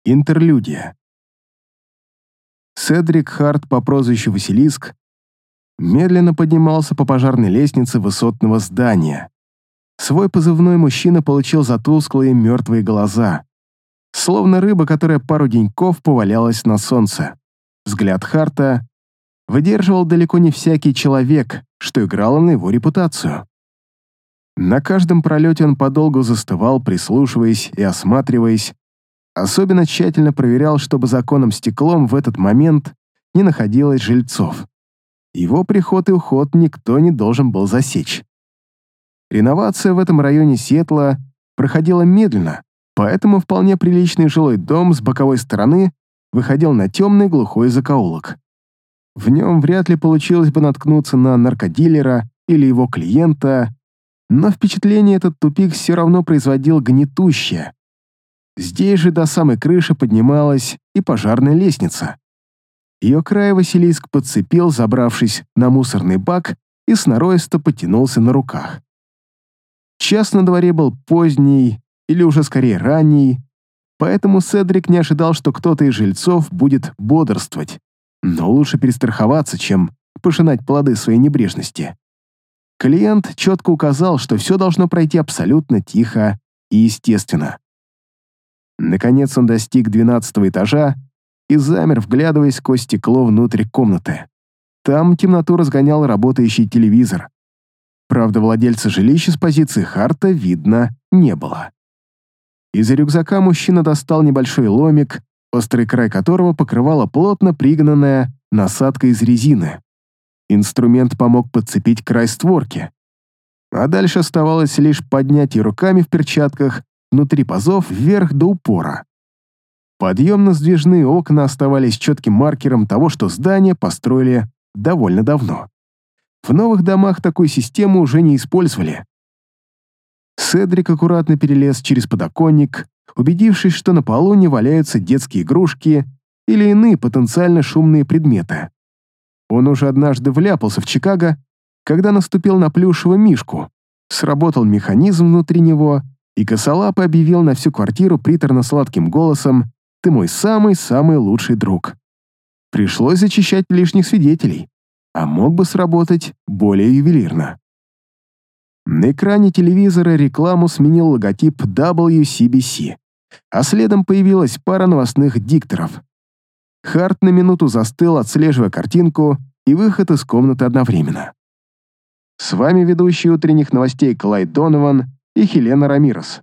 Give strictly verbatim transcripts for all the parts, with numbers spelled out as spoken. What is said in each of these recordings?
Интерлюдия. Седрик Харт по прозвищу Василиск медленно поднимался по пожарной лестнице высотного здания. Свой позывной мужчина получил за тусклые мертвые глаза, словно рыба, которая пару деньков повалялась на солнце. Взгляд Харта выдерживал далеко не всякий человек, что играло на его репутацию. На каждом пролете он подолгу застывал, прислушиваясь и осматриваясь, особенно тщательно проверял, чтобы за оконным стеклом в этот момент не находилось жильцов. Его приход и уход никто не должен был засечь. Реновация в этом районе Сиэтла проходила медленно, поэтому вполне приличный жилой дом с боковой стороны выходил на темный глухой закоулок. В нем вряд ли получилось бы наткнуться на наркодилера или его клиента, но впечатление этот тупик все равно производил гнетущее. Здесь же до самой крыши поднималась и пожарная лестница. Ее край Василиск подцепил, забравшись на мусорный бак, и сноровисто потянулся на руках. Час на дворе был поздний, или уже скорее ранний, поэтому Седрик не ожидал, что кто-то из жильцов будет бодрствовать, но лучше перестраховаться, чем пожинать плоды своей небрежности. Клиент четко указал, что все должно пройти абсолютно тихо и естественно. Наконец он достиг двенадцатого этажа и замер, вглядываясь сквозь стекло внутрь комнаты. Там темноту разгонял работающий телевизор. Правда, владельца жилища с позиции Харта видно не было. Из рюкзака мужчина достал небольшой ломик, острый край которого покрывала плотно пригнанная насадка из резины. Инструмент помог подцепить край створки. А дальше оставалось лишь поднять ее руками в перчатках внутри пазов вверх до упора. Подъемно-сдвижные окна оставались четким маркером того, что здание построили довольно давно. В новых домах такую систему уже не использовали. Седрик аккуратно перелез через подоконник, убедившись, что на полу не валяются детские игрушки или иные потенциально шумные предметы. Он уже однажды вляпался в Чикаго, когда наступил на плюшевого мишку, сработал механизм внутри него, и косолапый объявил на всю квартиру приторно-сладким голосом: «Ты мой самый-самый лучший друг». Пришлось зачищать лишних свидетелей, а мог бы сработать более ювелирно. На экране телевизора рекламу сменил логотип дабл ю си би си, а следом появилась пара новостных дикторов. Харт на минуту застыл, отслеживая картинку и выход из комнаты одновременно. С вами ведущие утренних новостей Клайд Донован и Хелена Рамирес.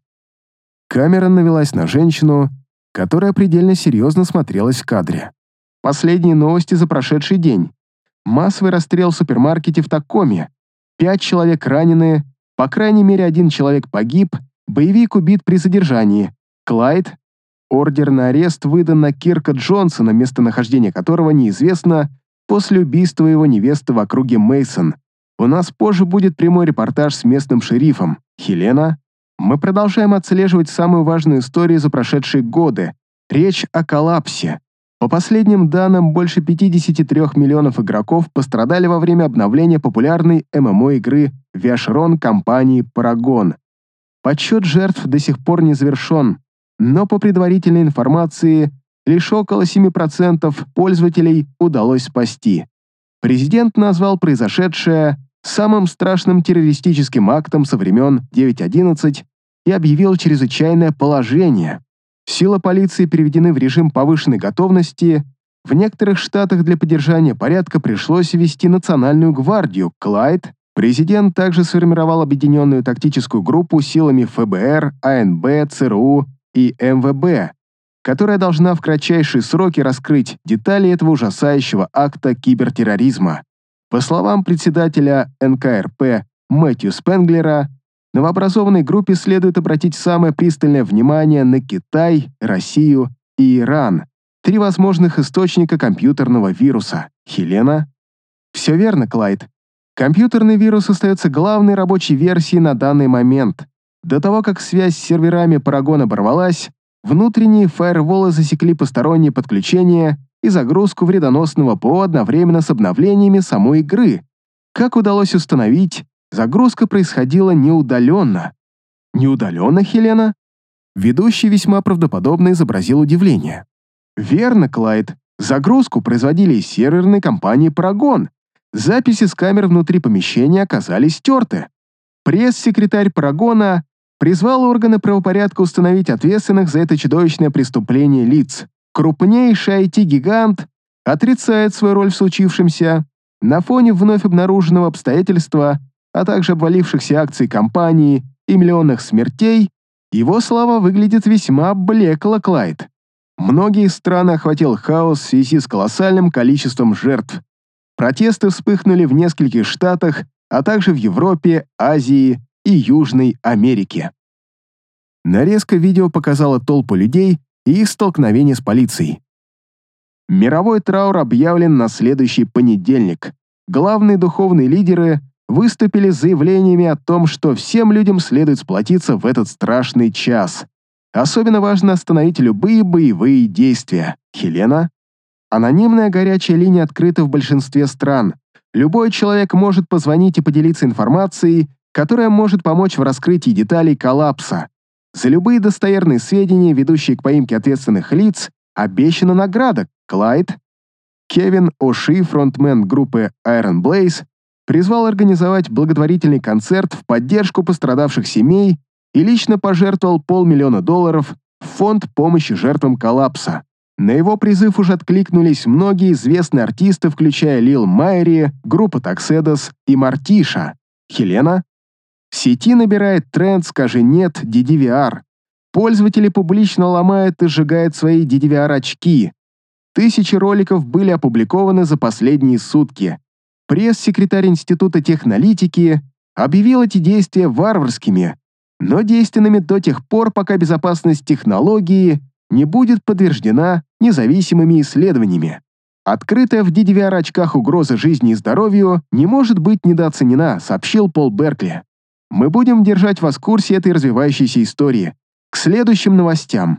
Камера навелась на женщину, которая предельно серьезно смотрелась в кадре. Последние новости за прошедший день. Массовый расстрел в супермаркете в Такоме. Пять человек ранены, по крайней мере один человек погиб, боевик убит при задержании. Клайд. Ордер на арест выдан на Кирка Джонсона, местонахождение которого неизвестно, после убийства его невесты в округе Мейсон. У нас позже будет прямой репортаж с местным шерифом. Хелена. Мы продолжаем отслеживать самую важную историю за прошедшие годы. Речь о коллапсе. По последним данным, больше пятьдесят три миллионов игроков пострадали во время обновления популярной эм эм о-игры Виашрон компании Paragon. Подсчет жертв до сих пор не завершен, но по предварительной информации, лишь около семи процентов пользователей удалось спасти. Президент назвал произошедшее самым страшным террористическим актом со времен девять одиннадцать и объявил чрезвычайное положение. Силы полиции переведены в режим повышенной готовности. В некоторых штатах для поддержания порядка пришлось ввести национальную гвардию. Клайд. Президент также сформировал объединенную тактическую группу силами эф бэ эр, а эн бэ, цэ эр у и эм вэ бэ, которая должна в кратчайшие сроки раскрыть детали этого ужасающего акта кибертерроризма. По словам председателя эн ка эр пэ Мэтью Спенглера, новообразованной группе следует обратить самое пристальное внимание на Китай, Россию и Иран, три возможных источника компьютерного вируса. Хелена. Все верно, Клайд. Компьютерный вирус остается главной рабочей версией на данный момент. До того, как связь с серверами Paragon оборвалась, внутренние фаерволы засекли посторонние подключения и загрузку вредоносного ПО одновременно с обновлениями самой игры. Как удалось установить, загрузка происходила неудаленно. Неудаленно, Хелена? Ведущий весьма правдоподобно изобразил удивление. «Верно, Клайд. Загрузку производили из серверной компании Paragon. Записи с камер внутри помещения оказались стерты. Пресс-секретарь Парагона призвал органы правопорядка установить ответственных за это чудовищное преступление лиц. Крупнейший ай ти-гигант отрицает свою роль в случившемся. На фоне вновь обнаруженного обстоятельства, а также обвалившихся акций компании и миллионных смертей, его слова выглядят весьма блекло, Клайд. Многие страны охватил хаос в связи с колоссальным количеством жертв. Протесты вспыхнули в нескольких штатах, а также в Европе, Азии и Южной Америке. Нарезка видео показала толпу людей и их столкновение с полицией. Мировой траур объявлен на следующий понедельник. Главные духовные лидеры выступили с заявлениями о том, что всем людям следует сплотиться в этот страшный час. Особенно важно остановить любые боевые действия. Хелена? Анонимная горячая линия открыта в большинстве стран. Любой человек может позвонить и поделиться информацией, которая может помочь в раскрытии деталей коллапса. За любые достоверные сведения, ведущие к поимке ответственных лиц, обещана награда. Клайд. Кевин О'Ши, фронтмен группы Iron Blaze, призвал организовать благотворительный концерт в поддержку пострадавших семей и лично пожертвовал полмиллиона долларов в фонд помощи жертвам коллапса. На его призыв уже откликнулись многие известные артисты, включая Лил Майри, группа Такседос и Мартиша. Хелена? В сети набирает тренд «Скажи нет» ди ди ви ар. Пользователи публично ломают и сжигают свои ди ди ви ар-очки. Тысячи роликов были опубликованы за последние сутки. Пресс-секретарь Института технолитики объявил эти действия варварскими, но действенными до тех пор, пока безопасность технологии не будет подтверждена независимыми исследованиями. Открытая в ди ди ви ар-очках угроза жизни и здоровью не может быть недооценена, сообщил Пол Беркли. Мы будем держать вас в курсе этой развивающейся истории. К следующим новостям.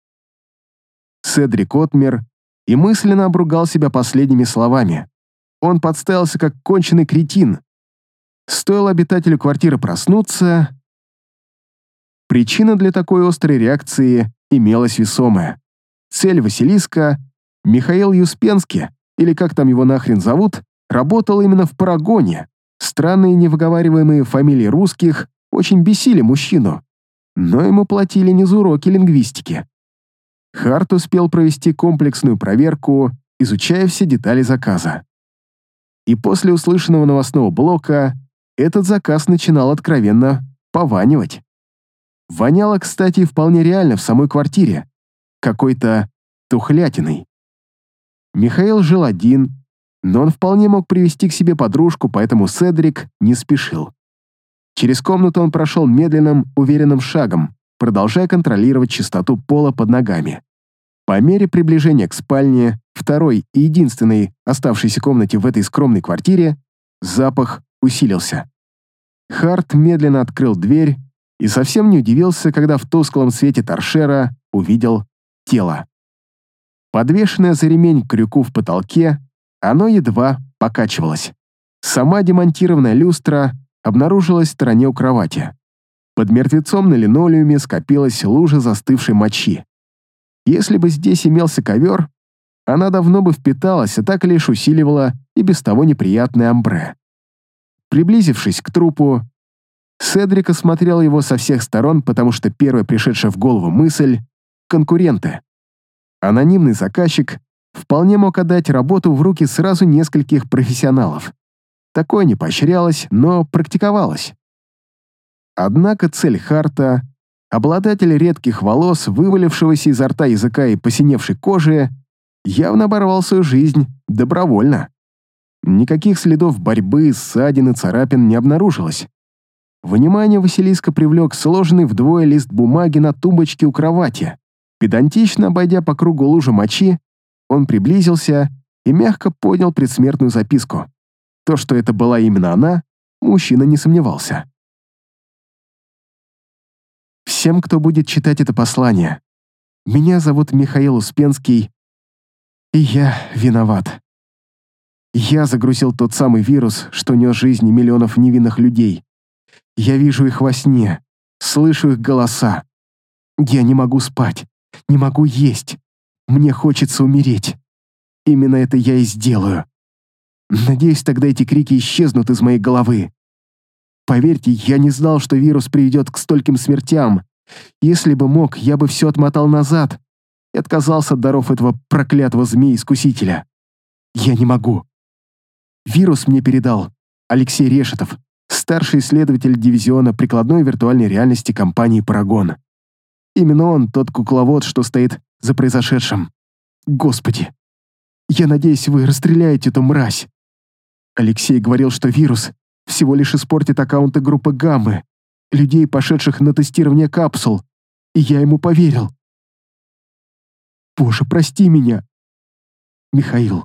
Седрик отмер и мысленно обругал себя последними словами. Он подставился как конченый кретин. Стоило обитателю квартиры проснуться. Причина для такой острой реакции имелась весомая. Цель Василиска, Михаил Юспенский, или как там его нахрен зовут, работал именно в Парагоне. Странные невыговариваемые фамилии русских очень бесили мужчину, но ему платили не за уроки лингвистики. Харт успел провести комплексную проверку, изучая все детали заказа. И после услышанного новостного блока этот заказ начинал откровенно пованивать. Воняло, кстати, вполне реально в самой квартире, какой-то тухлятиной. Михаил жил один, но он вполне мог привести к себе подружку, поэтому Седрик не спешил. Через комнату он прошел медленным, уверенным шагом, продолжая контролировать чистоту пола под ногами. По мере приближения к спальне, второй и единственной оставшейся комнате в этой скромной квартире, запах усилился. Харт медленно открыл дверь и совсем не удивился, когда в тусклом свете торшера увидел тело. Подвешенное за ремень к крюку в потолке, оно едва покачивалось. Сама демонтированная люстра обнаружилась в стороне у кровати. Под мертвецом на линолеуме скопилась лужа застывшей мочи. Если бы здесь имелся ковер, она давно бы впиталась, а так лишь усиливала и без того неприятное амбре. Приблизившись к трупу, Седрик осмотрел его со всех сторон, потому что первая пришедшая в голову мысль — конкуренты. Анонимный заказчик вполне мог отдать работу в руки сразу нескольких профессионалов. Такое не поощрялось, но практиковалось. Однако цель Харта, обладатель редких волос, вывалившегося изо рта языка и посиневшей кожи, явно оборвал свою жизнь добровольно. Никаких следов борьбы, ссадин и царапин не обнаружилось. Внимание Василиска привлек сложенный вдвое лист бумаги на тумбочке у кровати. Педантично обойдя по кругу лужу мочи, он приблизился и мягко поднял предсмертную записку. То, что это была именно она, мужчина не сомневался. Всем, кто будет читать это послание, меня зовут Михаил Успенский, и я виноват. Я загрузил тот самый вирус, что нес жизни миллионов невинных людей. Я вижу их во сне, слышу их голоса. Я не могу спать, не могу есть. Мне хочется умереть. Именно это я и сделаю. Надеюсь, тогда эти крики исчезнут из моей головы. Поверьте, я не знал, что вирус приведет к стольким смертям. Если бы мог, я бы все отмотал назад и отказался от даров этого проклятого змеи-искусителя. Я не могу. Вирус мне передал Алексей Решетов, старший исследователь дивизиона прикладной виртуальной реальности компании «Парагон». Именно он тот кукловод, что стоит за произошедшим. Господи, я надеюсь, вы расстреляете эту мразь. Алексей говорил, что вирус всего лишь испортит аккаунты группы «Гаммы», людей, пошедших на тестирование капсул, и я ему поверил. Боже, прости меня. Михаил.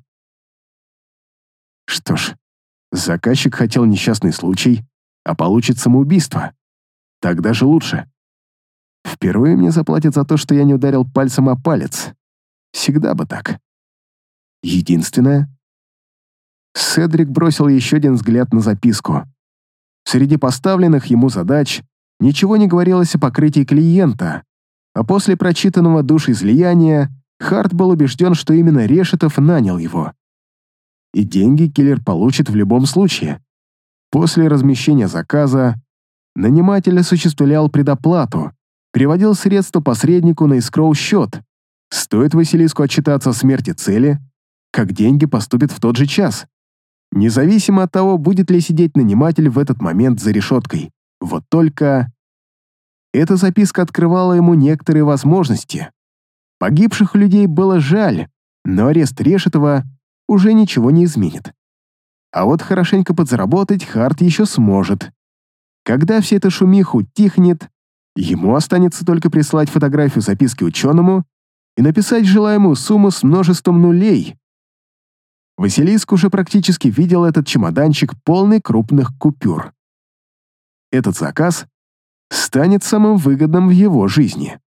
Что ж, заказчик хотел несчастный случай, а получит самоубийство. Так даже лучше. Впервые мне заплатят за то, что я не ударил пальцем о палец. Всегда бы так. Единственное... Седрик бросил еще один взгляд на записку. Среди поставленных ему задач ничего не говорилось о покрытии клиента, а после прочитанного душеизлияния Харт был убежден, что именно Решетов нанял его. И деньги киллер получит в любом случае. После размещения заказа наниматель осуществлял предоплату, переводил средства посреднику на эскроу-счет. Стоит Василиску отчитаться о смерти цели, как деньги поступят в тот же час. Независимо от того, будет ли сидеть наниматель в этот момент за решеткой. Вот только... Эта записка открывала ему некоторые возможности. Погибших людей было жаль, но арест Решетова уже ничего не изменит. А вот хорошенько подзаработать Харт еще сможет. Когда вся эта шумиха утихнет, ему останется только прислать фотографию записки ученому и написать желаемую сумму с множеством нулей. Василиск уже практически видел этот чемоданчик, полный крупных купюр. Этот заказ станет самым выгодным в его жизни.